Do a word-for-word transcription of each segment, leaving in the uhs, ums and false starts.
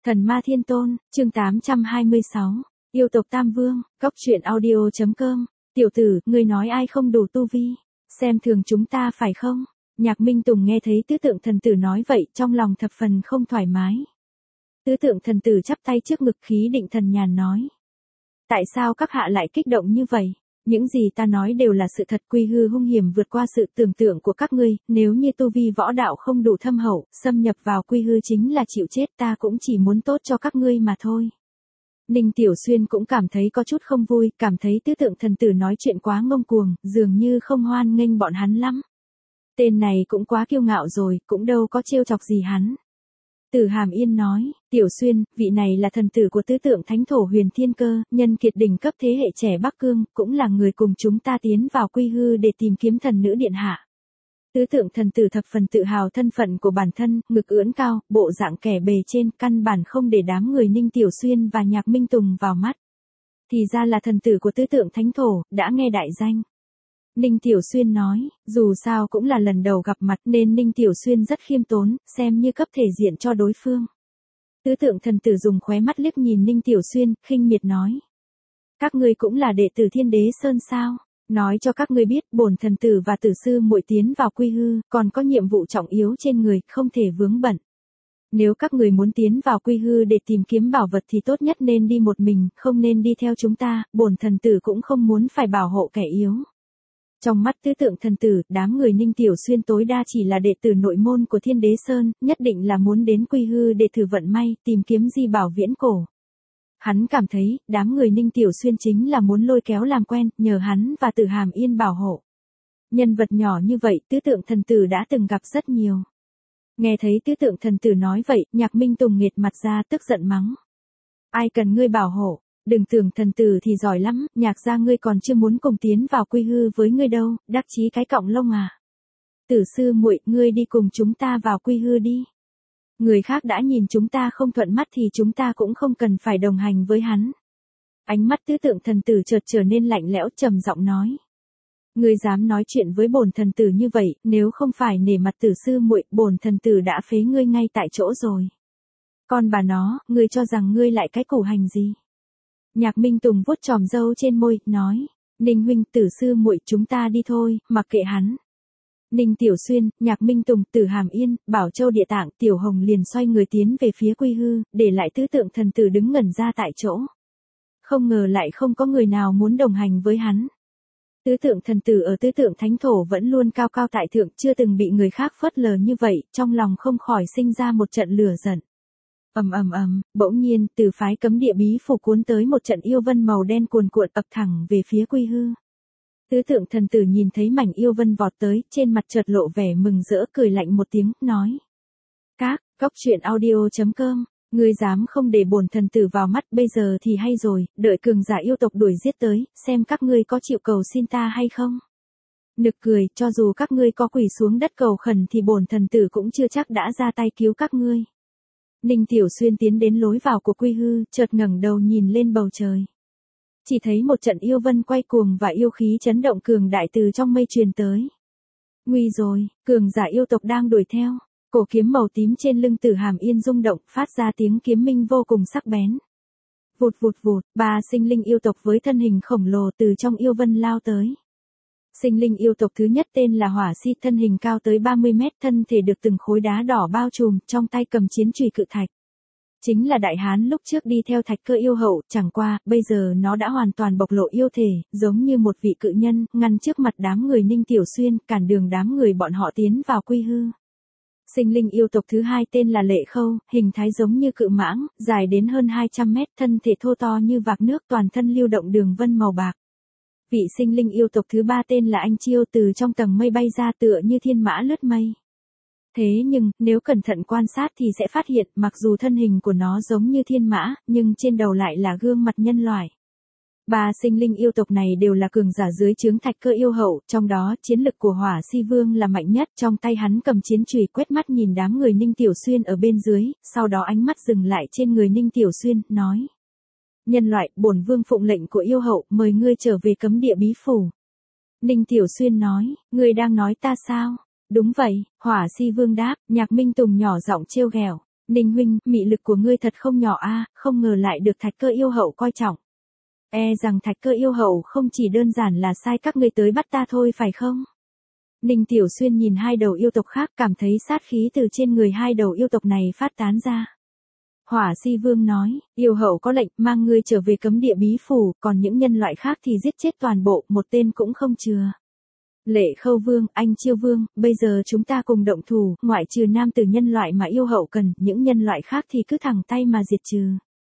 Thần Ma Thiên Tôn, chương tám trăm hai mươi sáu, yêu tộc Tam Vương, cóc truyện audio chấm com, tiểu tử, ngươi nói ai không đủ tu vi, xem thường chúng ta phải không? Nhạc Minh Tùng nghe thấy tứ tượng thần tử nói vậy, trong lòng thập phần không thoải mái. Tứ tượng thần tử chắp tay trước ngực khí định thần nhàn nói. Tại sao các hạ lại kích động như vậy? Những gì ta nói đều là sự thật, quy hư hung hiểm vượt qua sự tưởng tượng của các ngươi, nếu như tu vi võ đạo không đủ thâm hậu, xâm nhập vào quy hư chính là chịu chết, ta cũng chỉ muốn tốt cho các ngươi mà thôi. Ninh Tiểu Xuyên cũng cảm thấy có chút không vui, cảm thấy tứ tượng thần tử nói chuyện quá ngông cuồng, dường như không hoan nghênh bọn hắn lắm. Tên này cũng quá kiêu ngạo rồi, cũng đâu có trêu chọc gì hắn. Tử Hàm Yên nói, Tiểu Xuyên, vị này là thần tử của tứ tượng thánh thổ Huyền Thiên Cơ, nhân kiệt đỉnh cấp thế hệ trẻ Bắc Cương, cũng là người cùng chúng ta tiến vào quy hư để tìm kiếm thần nữ điện hạ. Tứ tượng thần tử thập phần tự hào thân phận của bản thân, ngực ưỡn cao, bộ dạng kẻ bề trên, căn bản không để đám người Ninh Tiểu Xuyên và Nhạc Minh Tùng vào mắt. Thì ra là thần tử của tứ tượng thánh thổ, đã nghe đại danh. Ninh Tiểu Xuyên nói, dù sao cũng là lần đầu gặp mặt nên Ninh Tiểu Xuyên rất khiêm tốn, xem như cấp thể diện cho đối phương. Tứ tượng thần tử dùng khóe mắt liếc nhìn Ninh Tiểu Xuyên, khinh miệt nói. Các ngươi cũng là đệ tử Thiên Đế Sơn sao? Nói cho các ngươi biết, bổn thần tử và tử sư muội tiến vào quy hư, còn có nhiệm vụ trọng yếu trên người, không thể vướng bận. Nếu các người muốn tiến vào quy hư để tìm kiếm bảo vật thì tốt nhất nên đi một mình, không nên đi theo chúng ta, bổn thần tử cũng không muốn phải bảo hộ kẻ yếu. Trong mắt tứ tượng thần tử, đám người Ninh Tiểu Xuyên tối đa chỉ là đệ tử nội môn của Thiên Đế Sơn, nhất định là muốn đến quy hư để thử vận may, tìm kiếm di bảo viễn cổ. Hắn cảm thấy, đám người Ninh Tiểu Xuyên chính là muốn lôi kéo làm quen, nhờ hắn và Tử Hàm Yên bảo hộ. Nhân vật nhỏ như vậy, tứ tượng thần tử đã từng gặp rất nhiều. Nghe thấy tứ tượng thần tử nói vậy, Nhạc Minh Tùng nghệt mặt ra tức giận mắng. Ai cần ngươi bảo hộ? Đừng tưởng thần tử thì giỏi lắm, Nhạc gia ngươi còn chưa muốn cùng tiến vào quy hư với ngươi đâu, đắc chí cái cọng lông à. Tử sư muội, ngươi đi cùng chúng ta vào quy hư đi. Người khác đã nhìn chúng ta không thuận mắt thì chúng ta cũng không cần phải đồng hành với hắn. Ánh mắt tứ tượng thần tử chợt trở nên lạnh lẽo, trầm giọng nói. Ngươi dám nói chuyện với bổn thần tử như vậy, nếu không phải nể mặt tử sư muội, bổn thần tử đã phế ngươi ngay tại chỗ rồi. Con bà nó, ngươi cho rằng ngươi lại cái củ hành gì? Nhạc Minh Tùng vuốt chòm râu trên môi, nói, Ninh huynh, tử sư muội, chúng ta đi thôi, mặc kệ hắn. Ninh Tiểu Xuyên, Nhạc Minh Tùng, Tử Hàm Yên, Bảo Châu Địa Tạng, Tiểu Hồng liền xoay người tiến về phía quy hư, để lại tứ tượng thần tử đứng ngẩn ra tại chỗ. Không ngờ lại không có người nào muốn đồng hành với hắn. Tứ tượng thần tử ở tứ tượng thánh thổ vẫn luôn cao cao tại thượng, chưa từng bị người khác phớt lờ như vậy, trong lòng không khỏi sinh ra một trận lửa giận. Ầm ầm ầm, bỗng nhiên, từ phái cấm địa bí phủ cuốn tới một trận yêu vân màu đen cuồn cuộn ập thẳng về phía quy hư. Tứ tượng thần tử nhìn thấy mảnh yêu vân vọt tới, trên mặt chợt lộ vẻ mừng rỡ, cười lạnh một tiếng, nói. Các, cóc truyện audio chấm com, ngươi dám không để bổn thần tử vào mắt, bây giờ thì hay rồi, đợi cường giả yêu tộc đuổi giết tới, xem các ngươi có chịu cầu xin ta hay không. Nực cười, cho dù các ngươi có quỳ xuống đất cầu khẩn thì bổn thần tử cũng chưa chắc đã ra tay cứu các ngươi. Ninh Tiểu Xuyên tiến đến lối vào của quy hư, chợt ngẩng đầu nhìn lên bầu trời. Chỉ thấy một trận yêu vân quay cuồng và yêu khí chấn động cường đại từ trong mây truyền tới. Nguy rồi, cường giả yêu tộc đang đuổi theo. Cổ kiếm màu tím trên lưng Tử Hàm Yên rung động, phát ra tiếng kiếm minh vô cùng sắc bén. Vụt vụt vụt, ba sinh linh yêu tộc với thân hình khổng lồ từ trong yêu vân lao tới. Sinh linh yêu tộc thứ nhất tên là Hỏa Si, thân hình cao tới ba mươi mét, thân thể được từng khối đá đỏ bao trùm, trong tay cầm chiến chùy cự thạch. Chính là đại hán lúc trước đi theo Thạch Cơ yêu hậu, chẳng qua, bây giờ nó đã hoàn toàn bộc lộ yêu thể, giống như một vị cự nhân, ngăn trước mặt đám người Ninh Tiểu Xuyên, cản đường đám người bọn họ tiến vào quy hư. Sinh linh yêu tộc thứ hai tên là Lệ Khâu, hình thái giống như cự mãng, dài đến hơn hai trăm mét, thân thể thô to như vạc nước, toàn thân lưu động đường vân màu bạc. Vị sinh linh yêu tộc thứ ba tên là Anh Chiêu, từ trong tầng mây bay ra tựa như thiên mã lướt mây. Thế nhưng, nếu cẩn thận quan sát thì sẽ phát hiện, mặc dù thân hình của nó giống như thiên mã, nhưng trên đầu lại là gương mặt nhân loại. Ba sinh linh yêu tộc này đều là cường giả dưới trướng Thạch Cơ yêu hậu, trong đó chiến lực của Hỏa Si Vương là mạnh nhất, trong tay hắn cầm chiến chùy quét mắt nhìn đám người Ninh Tiểu Xuyên ở bên dưới, sau đó ánh mắt dừng lại trên người Ninh Tiểu Xuyên, nói. Nhân loại, bổn vương phụng lệnh của yêu hậu, mời ngươi trở về cấm địa bí phủ. Ninh Tiểu Xuyên nói, ngươi đang nói ta sao? Đúng vậy, Hỏa Si Vương đáp, Nhạc Minh Tùng nhỏ giọng trêu ghẹo. Ninh huynh, mị lực của ngươi thật không nhỏ a, không ngờ lại được Thạch Cơ yêu hậu coi trọng. E rằng Thạch Cơ yêu hậu không chỉ đơn giản là sai các ngươi tới bắt ta thôi phải không? Ninh Tiểu Xuyên nhìn hai đầu yêu tộc khác, cảm thấy sát khí từ trên người hai đầu yêu tộc này phát tán ra. Hỏa Si Vương nói, yêu hậu có lệnh mang ngươi trở về cấm địa bí phủ, còn những nhân loại khác thì giết chết toàn bộ, một tên cũng không chừa. Lệ Khâu Vương, Anh Chiêu Vương, bây giờ chúng ta cùng động thủ, ngoại trừ nam tử nhân loại mà yêu hậu cần, những nhân loại khác thì cứ thẳng tay mà diệt trừ.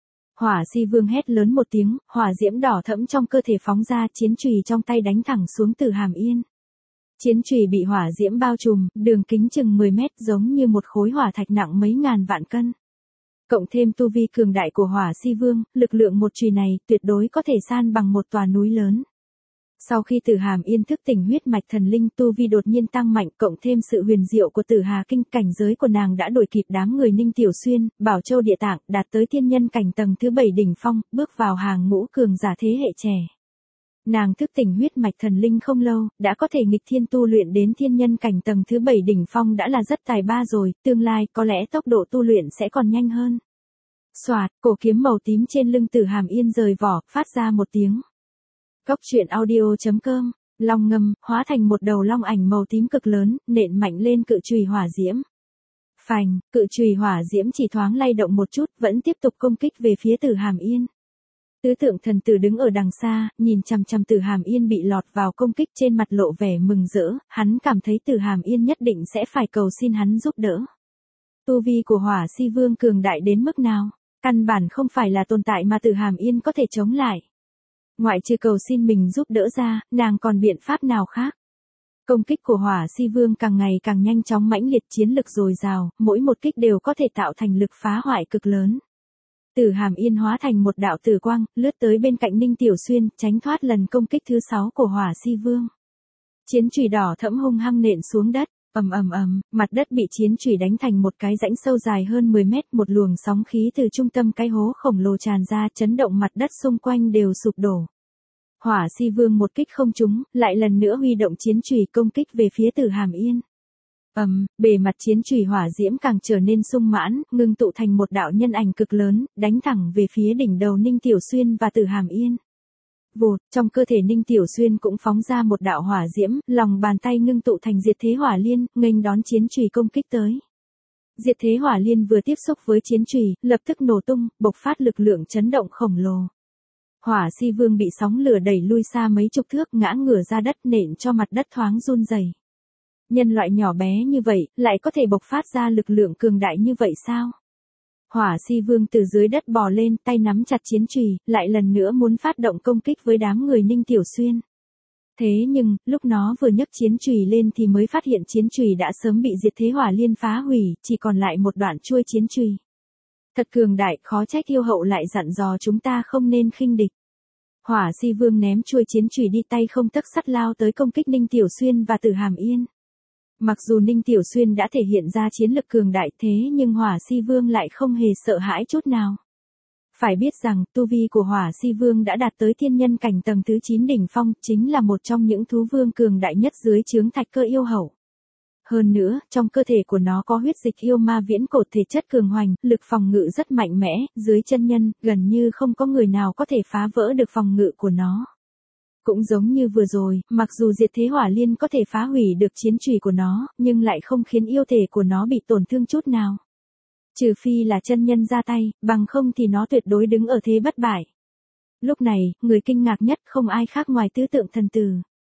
Hỏa Si Vương hét lớn một tiếng, hỏa diễm đỏ thẫm trong cơ thể phóng ra, chiến chùy trong tay đánh thẳng xuống Tử Hàm Yên. Chiến chùy bị hỏa diễm bao trùm, đường kính chừng mười mét, giống như một khối hỏa thạch nặng mấy ngàn vạn cân. Cộng thêm tu vi cường đại của Hỏa Si Vương, lực lượng một chùy này tuyệt đối có thể san bằng một tòa núi lớn. Sau khi Tử Hàm Yên thức tỉnh huyết mạch thần linh, tu vi đột nhiên tăng mạnh, cộng thêm sự huyền diệu của Tử Hà Kinh, cảnh giới của nàng đã đuổi kịp đám người Ninh Tiểu Xuyên, Bảo Châu Địa Tạng, đạt tới thiên nhân cảnh tầng thứ bảy đỉnh phong, bước vào hàng ngũ cường giả thế hệ trẻ. Nàng thức tỉnh huyết mạch thần linh không lâu, đã có thể nghịch thiên tu luyện đến thiên nhân cảnh tầng thứ bảy đỉnh phong đã là rất tài ba rồi, tương lai có lẽ tốc độ tu luyện sẽ còn nhanh hơn. Soạt, cổ kiếm màu tím trên lưng Tử Hàm Yên rời vỏ, phát ra một tiếng. Cốc truyện audio chấm com, long ngâm, hóa thành một đầu long ảnh màu tím cực lớn, nện mạnh lên cự chùy hỏa diễm. Phành, cự chùy hỏa diễm chỉ thoáng lay động một chút, vẫn tiếp tục công kích về phía Tử Hàm Yên. Tứ tượng thần tử đứng ở đằng xa, nhìn chằm chằm Tử Hàm Yên bị lọt vào công kích, trên mặt lộ vẻ mừng rỡ, hắn cảm thấy Tử Hàm Yên nhất định sẽ phải cầu xin hắn giúp đỡ. Tu vi của Hỏa Si Vương cường đại đến mức nào, căn bản không phải là tồn tại mà Tử Hàm Yên có thể chống lại. Ngoại trừ cầu xin mình giúp đỡ ra, nàng còn biện pháp nào khác? Công kích của Hỏa Si Vương càng ngày càng nhanh chóng, mãnh liệt, chiến lực dồi dào, mỗi một kích đều có thể tạo thành lực phá hoại cực lớn. Tử Hàm Yên hóa thành một đạo tử quang, lướt tới bên cạnh Ninh Tiểu Xuyên, tránh thoát lần công kích thứ sáu của Hỏa Si Vương. Chiến chùy đỏ thẫm hung hăng nện xuống đất, ầm ầm ầm, mặt đất bị chiến chùy đánh thành một cái rãnh sâu dài hơn mười mét, một luồng sóng khí từ trung tâm cái hố khổng lồ tràn ra, chấn động mặt đất xung quanh đều sụp đổ. Hỏa Si Vương một kích không trúng, lại lần nữa huy động chiến chùy công kích về phía Tử Hàm Yên. Ầm, um, bề mặt chiến chùy hỏa diễm càng trở nên sung mãn, ngưng tụ thành một đạo nhân ảnh cực lớn, đánh thẳng về phía đỉnh đầu Ninh Tiểu Xuyên và Tử Hàm Yên. Vụt, trong cơ thể Ninh Tiểu Xuyên cũng phóng ra một đạo hỏa diễm, lòng bàn tay ngưng tụ thành Diệt Thế Hỏa Liên, nghênh đón chiến chùy công kích tới. Diệt Thế Hỏa Liên vừa tiếp xúc với chiến chùy, lập tức nổ tung, bộc phát lực lượng chấn động khổng lồ. Hỏa Si Vương bị sóng lửa đẩy lui xa mấy chục thước, ngã ngửa ra đất, nện cho mặt đất thoáng run rẩy. Nhân loại nhỏ bé như vậy, lại có thể bộc phát ra lực lượng cường đại như vậy sao? Hỏa Si Vương từ dưới đất bò lên, tay nắm chặt chiến chùy, lại lần nữa muốn phát động công kích với đám người Ninh Tiểu Xuyên. Thế nhưng, lúc nó vừa nhấc chiến chùy lên thì mới phát hiện chiến chùy đã sớm bị Diệt Thế Hỏa Liên phá hủy, chỉ còn lại một đoạn chuôi chiến chùy. Thật cường đại, khó trách yêu hậu lại dặn dò chúng ta không nên khinh địch. Hỏa Si Vương ném chuôi chiến chùy đi, tay không tấc sắt lao tới công kích Ninh Tiểu Xuyên và Tử Hàm Yên. Mặc dù Ninh Tiểu Xuyên đã thể hiện ra chiến lực cường đại, thế nhưng Hỏa Si Vương lại không hề sợ hãi chút nào. Phải biết rằng, tu vi của Hỏa Si Vương đã đạt tới thiên nhân cảnh tầng thứ chín đỉnh phong, chính là một trong những thú vương cường đại nhất dưới trướng Thạch Cơ yêu hậu. Hơn nữa, trong cơ thể của nó có huyết dịch yêu ma viễn cổ, thể chất cường hoành, lực phòng ngự rất mạnh mẽ, dưới chân nhân, gần như không có người nào có thể phá vỡ được phòng ngự của nó. Cũng giống như vừa rồi, mặc dù Diệt Thế Hỏa Liên có thể phá hủy được chiến chùy của nó, nhưng lại không khiến yêu thể của nó bị tổn thương chút nào. Trừ phi là chân nhân ra tay, bằng không thì nó tuyệt đối đứng ở thế bất bại. Lúc này, người kinh ngạc nhất không ai khác ngoài Tứ Tượng Thần Tử.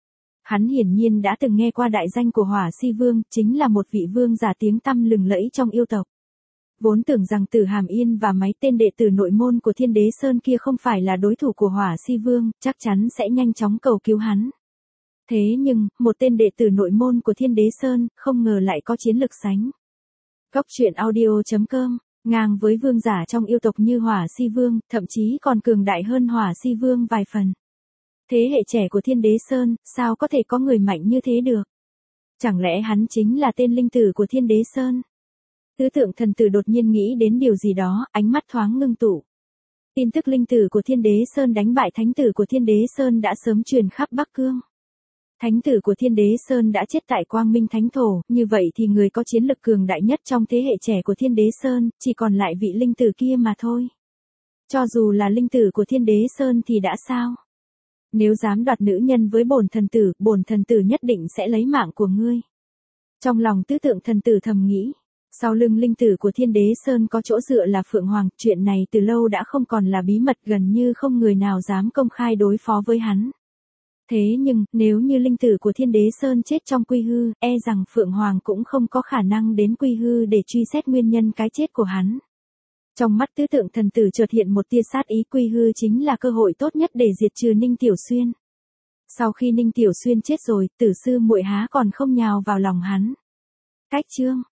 Hắn hiển nhiên đã từng nghe qua đại danh của Hỏa Si Vương, chính là một vị vương giả tiếng tăm lừng lẫy trong yêu tộc. Vốn tưởng rằng Tử Hàm Yên và mấy tên đệ tử nội môn của Thiên Đế Sơn kia không phải là đối thủ của Hỏa Si Vương, chắc chắn sẽ nhanh chóng cầu cứu hắn. Thế nhưng, một tên đệ tử nội môn của Thiên Đế Sơn, không ngờ lại có chiến lực sánh. Cốc truyện audio chấm com, ngang với vương giả trong yêu tộc như Hỏa Si Vương, thậm chí còn cường đại hơn Hỏa Si Vương vài phần. Thế hệ trẻ của Thiên Đế Sơn, sao có thể có người mạnh như thế được? Chẳng lẽ hắn chính là tên linh tử của Thiên Đế Sơn? Tứ Tượng Thần Tử đột nhiên nghĩ đến điều gì đó, ánh mắt thoáng ngưng tụ. Tin tức linh tử của Thiên Đế Sơn đánh bại thánh tử của Thiên Đế Sơn đã sớm truyền khắp Bắc Cương. Thánh tử của Thiên Đế Sơn đã chết tại Quang Minh Thánh Thổ, như vậy thì người có chiến lực cường đại nhất trong thế hệ trẻ của Thiên Đế Sơn, chỉ còn lại vị linh tử kia mà thôi. Cho dù là linh tử của Thiên Đế Sơn thì đã sao? Nếu dám đoạt nữ nhân với bổn thần tử, bổn thần tử nhất định sẽ lấy mạng của ngươi. Trong lòng tứ tượng thần tử thầm nghĩ. Sau lưng linh tử của Thiên Đế Sơn có chỗ dựa là Phượng Hoàng, chuyện này từ lâu đã không còn là bí mật, gần như không người nào dám công khai đối phó với hắn. Thế nhưng, nếu như linh tử của Thiên Đế Sơn chết trong Quy Hư, e rằng Phượng Hoàng cũng không có khả năng đến Quy Hư để truy xét nguyên nhân cái chết của hắn. Trong mắt tứ tượng thần tử chợt hiện một tia sát ý, Quy Hư chính là cơ hội tốt nhất để diệt trừ Ninh Tiểu Xuyên. Sau khi Ninh Tiểu Xuyên chết rồi, tử sư muội há còn không nhào vào lòng hắn. Cách chương